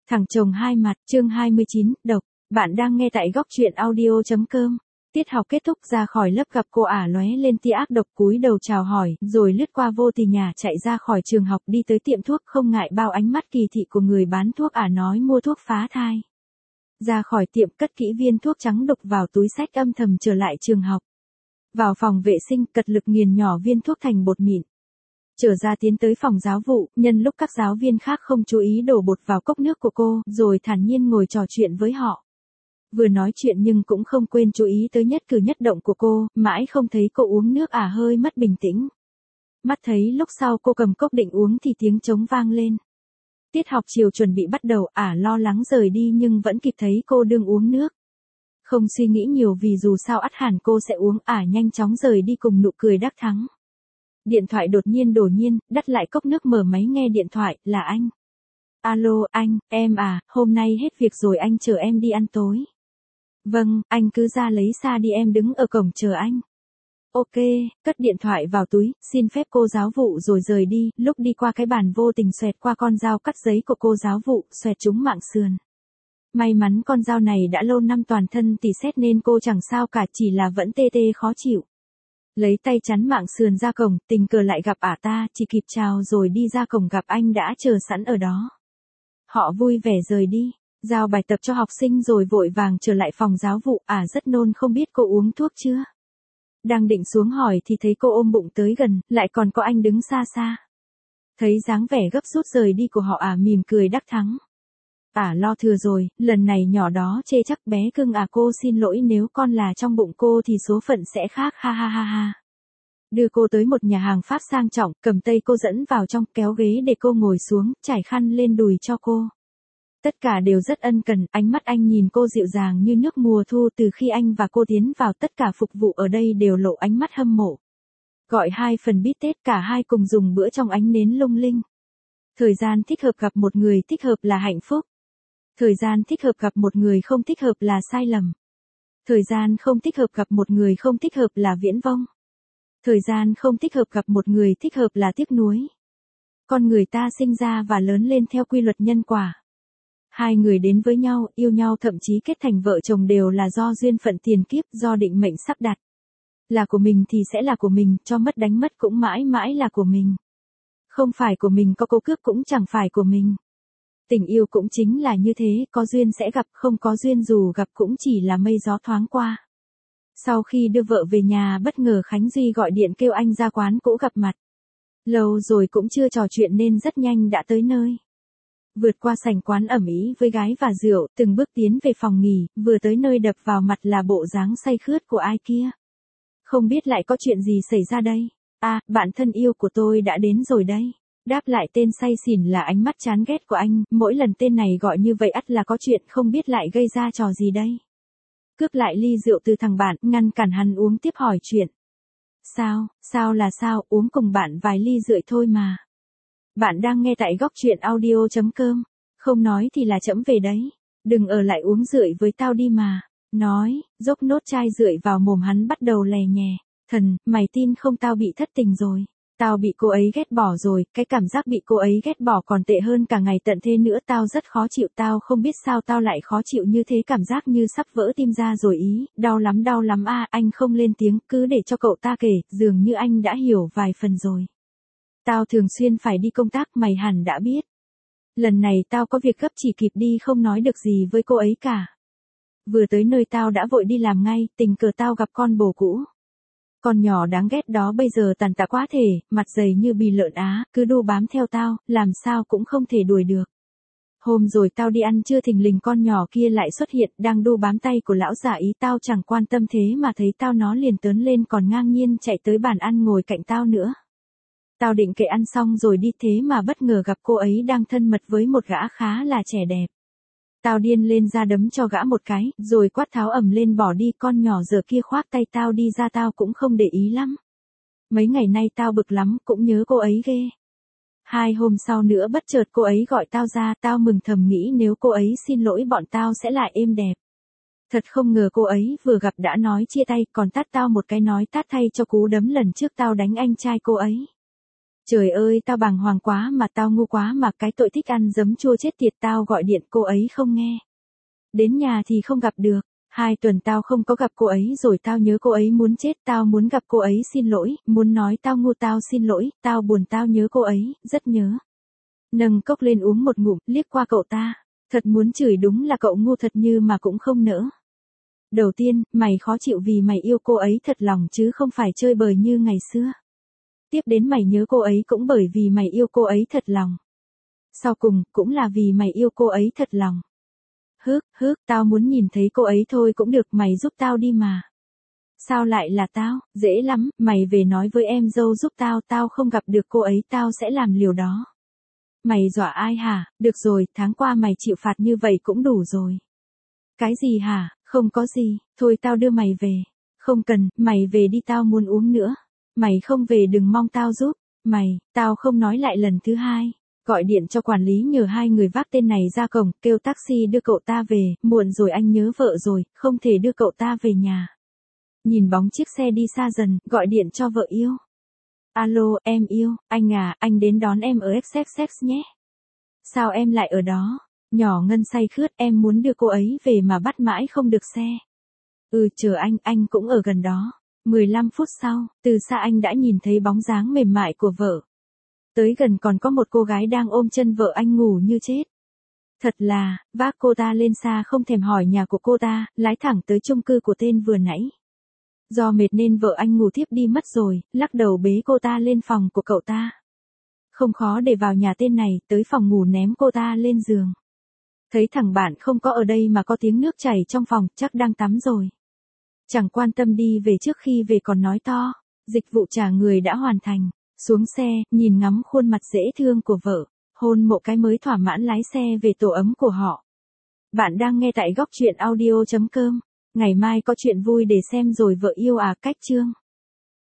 Thằng chồng hai mặt, chương 29, độc. Bạn đang nghe tại góc truyện audio.com. Tiết học kết thúc ra khỏi lớp gặp cô ả lóe lên tia ác độc cúi đầu chào hỏi, rồi lướt qua vô tình nhà chạy ra khỏi trường học đi tới tiệm thuốc không ngại bao ánh mắt kỳ thị của người bán thuốc ả nói mua thuốc phá thai. Ra khỏi tiệm cất kỹ viên thuốc trắng đục vào túi xách âm thầm trở lại trường học. Vào phòng vệ sinh cật lực nghiền nhỏ viên thuốc thành bột mịn. Trở ra tiến tới phòng giáo vụ, nhân lúc các giáo viên khác không chú ý đổ bột vào cốc nước của cô, rồi thản nhiên ngồi trò chuyện với họ. Vừa nói chuyện nhưng cũng không quên chú ý tới nhất cử nhất động của cô, mãi không thấy cô uống nước hơi mất bình tĩnh. Mắt thấy lúc sau cô cầm cốc định uống thì tiếng trống vang lên. Tiết học chiều chuẩn bị bắt đầu, lo lắng rời đi nhưng vẫn kịp thấy cô đương uống nước. Không suy nghĩ nhiều vì dù sao ắt hẳn cô sẽ uống, nhanh chóng rời đi cùng nụ cười đắc thắng. Điện thoại đột nhiên, đắt lại cốc nước mở máy nghe điện thoại, là anh. Alo, anh, em hôm nay hết việc rồi anh chờ em đi ăn tối. Vâng, anh cứ ra lấy xa đi em đứng ở cổng chờ anh. Ok, cất điện thoại vào túi, xin phép cô giáo vụ rồi rời đi, lúc đi qua cái bàn vô tình xoẹt qua con dao cắt giấy của cô giáo vụ, xoẹt trúng mạng sườn. May mắn con dao này đã lâu năm toàn thân tỉ sét nên cô chẳng sao cả, chỉ là vẫn tê tê khó chịu. Lấy tay chắn mạng sườn ra cổng, tình cờ lại gặp ta, chỉ kịp chào rồi đi ra cổng gặp anh đã chờ sẵn ở đó. Họ vui vẻ rời đi, giao bài tập cho học sinh rồi vội vàng trở lại phòng giáo vụ, rất nôn không biết cô uống thuốc chưa. Đang định xuống hỏi thì thấy cô ôm bụng tới gần, lại còn có anh đứng xa xa. Thấy dáng vẻ gấp rút rời đi của họ mỉm cười đắc thắng. Lo thừa rồi, lần này nhỏ đó chê chắc bé cưng cô xin lỗi nếu con là trong bụng cô thì số phận sẽ khác ha ha ha ha. Đưa cô tới một nhà hàng Pháp sang trọng, cầm tay cô dẫn vào trong, kéo ghế để cô ngồi xuống, trải khăn lên đùi cho cô. Tất cả đều rất ân cần, ánh mắt anh nhìn cô dịu dàng như nước mùa thu. Từ khi anh và cô tiến vào tất cả phục vụ ở đây đều lộ ánh mắt hâm mộ. Gọi 2 phần bít tết, cả hai cùng dùng bữa trong ánh nến lung linh. Thời gian thích hợp gặp một người thích hợp là hạnh phúc. Thời gian thích hợp gặp một người không thích hợp là sai lầm. Thời gian không thích hợp gặp một người không thích hợp là viễn vông. Thời gian không thích hợp gặp một người thích hợp là tiếc nuối. Con người ta sinh ra và lớn lên theo quy luật nhân quả. Hai người đến với nhau, yêu nhau thậm chí kết thành vợ chồng đều là do duyên phận tiền kiếp, do định mệnh sắp đặt. Là của mình thì sẽ là của mình, cho mất đánh mất cũng mãi mãi là của mình. Không phải của mình có cô cướp cũng chẳng phải của mình. Tình yêu cũng chính là như thế, có duyên sẽ gặp, không có duyên dù gặp cũng chỉ là mây gió thoáng qua. Sau khi đưa vợ về nhà bất ngờ Khánh Duy gọi điện kêu anh ra quán cũ gặp mặt. Lâu rồi cũng chưa trò chuyện nên rất nhanh đã tới nơi. Vượt qua sảnh quán ẩm ý với gái và rượu, từng bước tiến về phòng nghỉ, vừa tới nơi đập vào mặt là bộ dáng say khướt của ai kia. Không biết lại có chuyện gì xảy ra đây? Bạn thân yêu của tôi đã đến rồi đây. Đáp lại tên say xỉn là ánh mắt chán ghét của anh, mỗi lần tên này gọi như vậy ắt là có chuyện, không biết lại gây ra trò gì đây. Cướp lại ly rượu từ thằng bạn, ngăn cản hắn uống tiếp hỏi chuyện. Sao là sao, uống cùng bạn vài ly rượu thôi mà. Bạn đang nghe tại góc truyện audio.com, không nói thì là trẫm về đấy. Đừng ở lại uống rượu với tao đi mà. Nói, dốc nốt chai rượu vào mồm hắn bắt đầu lè nhè. Thần, mày tin không tao bị thất tình rồi. Tao bị cô ấy ghét bỏ rồi, cái cảm giác bị cô ấy ghét bỏ còn tệ hơn cả ngày tận thế nữa, tao rất khó chịu, tao không biết sao tao lại khó chịu như thế, cảm giác như sắp vỡ tim ra rồi ý, đau lắm anh không lên tiếng, cứ để cho cậu ta kể, dường như anh đã hiểu vài phần rồi. Tao thường xuyên phải đi công tác, mày hẳn đã biết. Lần này tao có việc gấp chỉ kịp đi không nói được gì với cô ấy cả. Vừa tới nơi tao đã vội đi làm ngay, tình cờ tao gặp con bồ cũ. Con nhỏ đáng ghét đó bây giờ tàn tạ quá thể, mặt dày như bì lợn cứ đu bám theo tao, làm sao cũng không thể đuổi được. Hôm rồi tao đi ăn trưa thình lình con nhỏ kia lại xuất hiện, đang đu bám tay của lão già ý, tao chẳng quan tâm thế mà thấy tao nó liền tớn lên còn ngang nhiên chạy tới bàn ăn ngồi cạnh tao nữa. Tao định kệ ăn xong rồi đi thế mà bất ngờ gặp cô ấy đang thân mật với một gã khá là trẻ đẹp. Tao điên lên ra đấm cho gã một cái, rồi quát tháo ầm lên bỏ đi, con nhỏ giờ kia khoác tay tao đi ra tao cũng không để ý lắm. Mấy ngày nay tao bực lắm, cũng nhớ cô ấy ghê. 2 hôm sau nữa bất chợt cô ấy gọi tao ra, tao mừng thầm nghĩ nếu cô ấy xin lỗi bọn tao sẽ lại êm đẹp. Thật không ngờ cô ấy vừa gặp đã nói chia tay, còn tát tao một cái nói tát thay cho cú đấm lần trước tao đánh anh trai cô ấy. Trời ơi tao bàng hoàng quá mà tao ngu quá mà cái tội thích ăn giấm chua chết tiệt tao gọi điện cô ấy không nghe. Đến nhà thì không gặp được. 2 tuần tao không có gặp cô ấy rồi tao nhớ cô ấy muốn chết tao muốn gặp cô ấy xin lỗi, muốn nói tao ngu tao xin lỗi, tao buồn tao nhớ cô ấy, rất nhớ. Nâng cốc lên uống một ngụm, liếc qua cậu ta. Thật muốn chửi đúng là cậu ngu thật như mà cũng không nỡ. Đầu tiên, mày khó chịu vì mày yêu cô ấy thật lòng chứ không phải chơi bời như ngày xưa. Tiếp đến mày nhớ cô ấy cũng bởi vì mày yêu cô ấy thật lòng. Sau cùng, cũng là vì mày yêu cô ấy thật lòng. Tao muốn nhìn thấy cô ấy thôi cũng được mày giúp tao đi mà. Sao lại là tao, dễ lắm, mày về nói với em dâu giúp tao không gặp được cô ấy tao sẽ làm liều đó. Mày dọa ai hả, được rồi, tháng qua mày chịu phạt như vậy cũng đủ rồi. Cái gì hả, không có gì, thôi tao đưa mày về. Không cần, mày về đi tao muốn uống nữa. Mày không về đừng mong tao giúp, tao không nói lại lần thứ 2. Gọi điện cho quản lý nhờ 2 người vác tên này ra cổng, kêu taxi đưa cậu ta về, muộn rồi anh nhớ vợ rồi, không thể đưa cậu ta về nhà. Nhìn bóng chiếc xe đi xa dần, gọi điện cho vợ yêu. Alo, em yêu, anh à, anh đến đón em ở XXX nhé. Sao em lại ở đó? Nhỏ Ngân say khướt, em muốn đưa cô ấy về mà bắt mãi không được xe. Chờ anh cũng ở gần đó. 15 phút sau, từ xa anh đã nhìn thấy bóng dáng mềm mại của vợ. Tới gần còn có một cô gái đang ôm chân vợ anh ngủ như chết. Thật là, vác cô ta lên xa không thèm hỏi nhà của cô ta, lái thẳng tới chung cư của tên vừa nãy. Do mệt nên vợ anh ngủ thiếp đi mất rồi, lắc đầu bế cô ta lên phòng của cậu ta. Không khó để vào nhà tên này, tới phòng ngủ ném cô ta lên giường. Thấy thằng bạn không có ở đây mà có tiếng nước chảy trong phòng, chắc đang tắm rồi. Chẳng quan tâm đi về trước khi về còn nói to, dịch vụ trả người đã hoàn thành. Xuống xe, nhìn ngắm khuôn mặt dễ thương của vợ, hôn một cái mới thỏa mãn lái xe về tổ ấm của họ. Bạn đang nghe tại góc truyện audio.com. Ngày mai có chuyện vui để xem rồi vợ yêu à cách chương.